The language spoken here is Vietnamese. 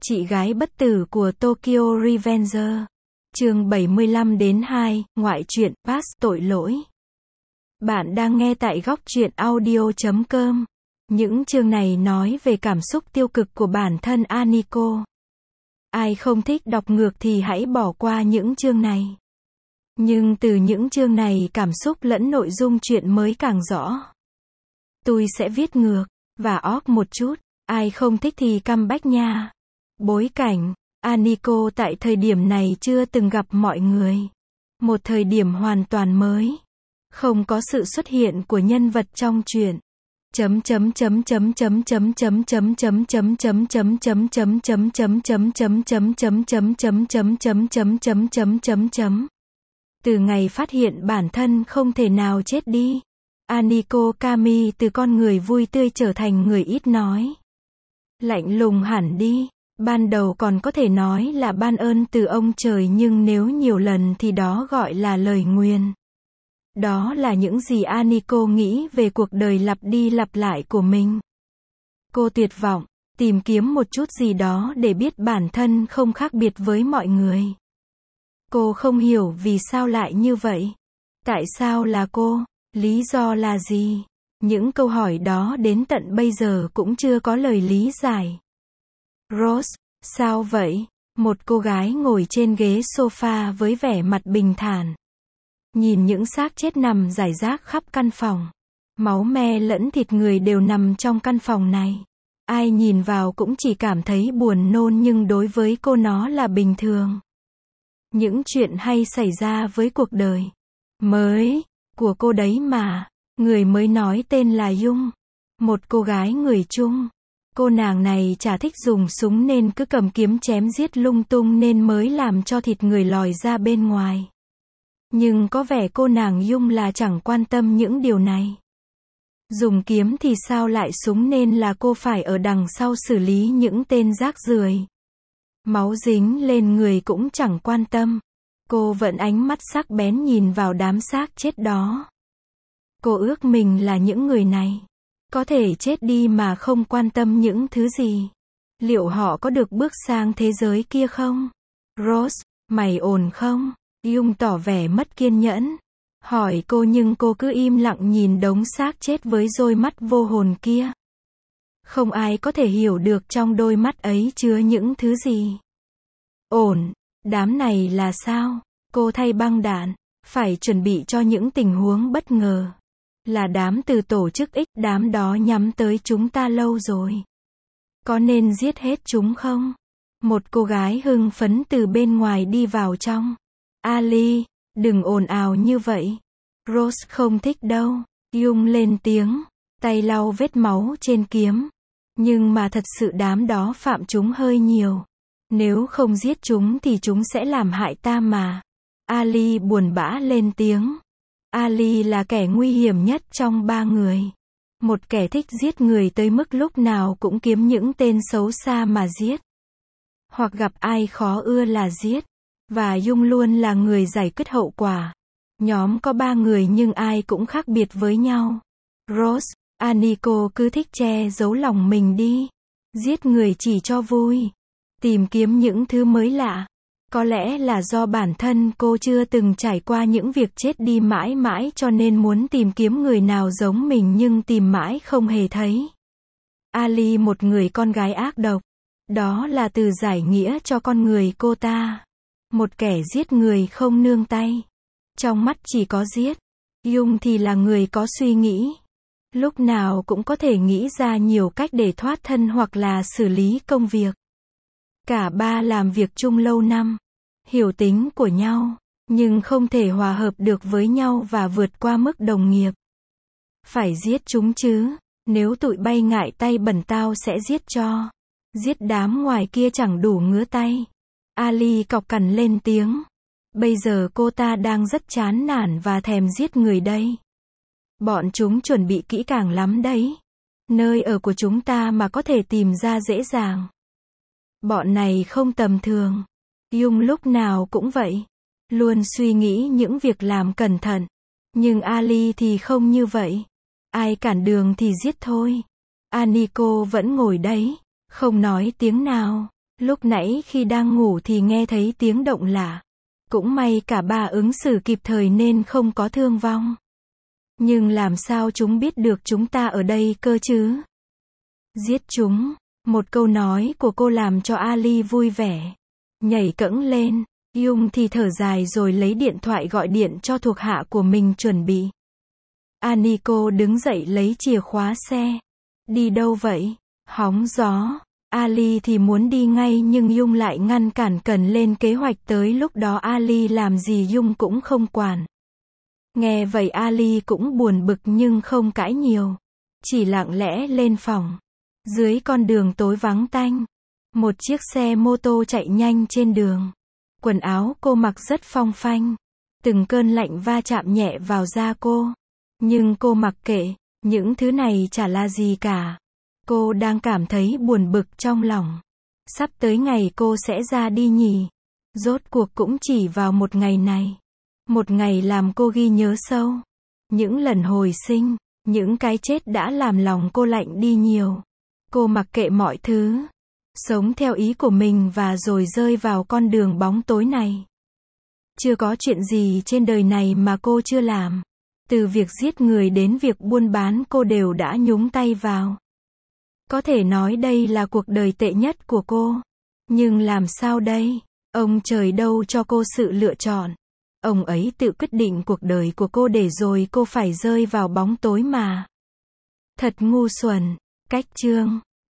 Chị gái bất tử của Tokyo Revenger. Chương 75-2, ngoại truyện, Pass, tội lỗi. Bạn đang nghe tại góc truyện audio.com. Những chương này nói về cảm xúc tiêu cực của bản thân Aniko. Ai không thích đọc ngược thì hãy bỏ qua những chương này. Nhưng từ những chương này cảm xúc lẫn nội dung chuyện mới càng rõ. Tôi sẽ viết ngược và óp một chút. Ai không thích thì câm bách nha. Bối cảnh, Aniko tại thời điểm này chưa từng gặp mọi người. Một thời điểm hoàn toàn mới. Không có sự xuất hiện của nhân vật trong truyện. Từ ngày phát hiện bản thân không thể nào chết đi, Aniko Kami từ con người vui tươi trở thành người ít nói. Lạnh lùng hẳn đi. Ban đầu còn có thể nói là ban ơn từ ông trời, nhưng nếu nhiều lần thì đó gọi là lời nguyền. Đó là những gì Aniko nghĩ về cuộc đời lặp đi lặp lại của mình. Cô tuyệt vọng, tìm kiếm một chút gì đó để biết bản thân không khác biệt với mọi người. Cô không hiểu vì sao lại như vậy. Tại sao là cô? Lý do là gì? Những câu hỏi đó đến tận bây giờ cũng chưa có lời lý giải. Rose, sao vậy? Một cô gái ngồi trên ghế sofa với vẻ mặt bình thản. Nhìn những xác chết nằm rải rác khắp căn phòng. Máu me lẫn thịt người đều nằm trong căn phòng này. Ai nhìn vào cũng chỉ cảm thấy buồn nôn, nhưng đối với cô nó là bình thường. Những chuyện hay xảy ra với cuộc đời mới của cô đấy mà. Người mới nói tên là Dung. Một cô gái người Trung. Cô nàng này chả thích dùng súng nên cứ cầm kiếm chém giết lung tung nên mới làm cho thịt người lòi ra bên ngoài. Nhưng có vẻ cô nàng Dung là chẳng quan tâm những điều này. Dùng kiếm thì sao lại súng, nên là cô phải ở đằng sau xử lý những tên rác rưởi. Máu dính lên người cũng chẳng quan tâm. Cô vẫn ánh mắt sắc bén nhìn vào đám xác chết đó. Cô ước mình là những người này. Có thể chết đi mà không quan tâm những thứ gì. Liệu họ có được bước sang thế giới kia không? Rose, mày ổn không? Dung tỏ vẻ mất kiên nhẫn. Hỏi cô nhưng cô cứ im lặng nhìn đống xác chết với đôi mắt vô hồn kia. Không ai có thể hiểu được trong đôi mắt ấy chứa những thứ gì. Ổn, đám này là sao? Cô thay băng đạn. Phải chuẩn bị cho những tình huống bất ngờ. Là đám từ tổ chức X, đám đó nhắm tới chúng ta lâu rồi. Có nên giết hết chúng không? Một cô gái hưng phấn từ bên ngoài đi vào trong. Ali, đừng ồn ào như vậy. Rose không thích đâu. Dung lên tiếng, tay lau vết máu trên kiếm. Nhưng mà thật sự đám đó phạm chúng hơi nhiều. Nếu không giết chúng thì chúng sẽ làm hại ta mà. Ali buồn bã lên tiếng. Ali là kẻ nguy hiểm nhất trong ba người. Một kẻ thích giết người tới mức lúc nào cũng kiếm những tên xấu xa mà giết. Hoặc gặp ai khó ưa là giết. Và Dung luôn là người giải quyết hậu quả. Nhóm có 3 người nhưng ai cũng khác biệt với nhau. Rose, Aniko cứ thích che giấu lòng mình đi. Giết người chỉ cho vui. Tìm kiếm những thứ mới lạ. Có lẽ là do bản thân cô chưa từng trải qua những việc chết đi mãi mãi cho nên muốn tìm kiếm người nào giống mình nhưng tìm mãi không hề thấy. Ali một người con gái ác độc. Đó là từ giải nghĩa cho con người cô ta. Một kẻ giết người không nương tay. Trong mắt chỉ có giết. Dung thì là người có suy nghĩ. Lúc nào cũng có thể nghĩ ra nhiều cách để thoát thân hoặc là xử lý công việc. Cả ba làm việc chung lâu năm. Hiểu tính của nhau, nhưng không thể hòa hợp được với nhau và vượt qua mức đồng nghiệp. Phải giết chúng chứ, nếu tụi bay ngại tay bẩn tao sẽ giết cho. Giết đám ngoài kia chẳng đủ ngứa tay. Ali cộc cằn lên tiếng. Bây giờ cô ta đang rất chán nản và thèm giết người đây. Bọn chúng chuẩn bị kỹ càng lắm đấy. Nơi ở của chúng ta mà có thể tìm ra dễ dàng. Bọn này không tầm thường. Dung lúc nào cũng vậy. Luôn suy nghĩ những việc làm cẩn thận. Nhưng Ali thì không như vậy. Ai cản đường thì giết thôi. Aniko vẫn ngồi đấy. Không nói tiếng nào. Lúc nãy khi đang ngủ thì nghe thấy tiếng động lạ. Cũng may cả ba ứng xử kịp thời nên không có thương vong. Nhưng làm sao chúng biết được chúng ta ở đây cơ chứ? Giết chúng. Một câu nói của cô làm cho Ali vui vẻ. Nhảy cẫng lên. Yung thì thở dài rồi lấy điện thoại gọi điện cho thuộc hạ của mình chuẩn bị. Aniko đứng dậy lấy chìa khóa xe. Đi đâu vậy? Hóng gió. Ali thì muốn đi ngay nhưng Yung lại ngăn cản cần lên kế hoạch tới lúc đó Ali làm gì Yung cũng không quản. Nghe vậy Ali cũng buồn bực nhưng không cãi nhiều. Chỉ lặng lẽ lên phòng. Dưới con đường tối vắng tanh. Một chiếc xe mô tô chạy nhanh trên đường. Quần áo cô mặc rất phong phanh. Từng cơn lạnh va chạm nhẹ vào da cô. Nhưng cô mặc kệ, những thứ này chả là gì cả. Cô đang cảm thấy buồn bực trong lòng. Sắp tới ngày cô sẽ ra đi nhỉ. Rốt cuộc cũng chỉ vào một ngày này. Một ngày làm cô ghi nhớ sâu. Những lần hồi sinh, những cái chết đã làm lòng cô lạnh đi nhiều. Cô mặc kệ mọi thứ. Sống theo ý của mình và rồi rơi vào con đường bóng tối này. Chưa có chuyện gì trên đời này mà cô chưa làm. Từ việc giết người đến việc buôn bán cô đều đã nhúng tay vào. Có thể nói đây là cuộc đời tệ nhất của cô. Nhưng làm sao đây? Ông trời đâu cho cô sự lựa chọn. Ông ấy tự quyết định cuộc đời của cô để rồi cô phải rơi vào bóng tối mà. Thật ngu xuẩn. Cách chương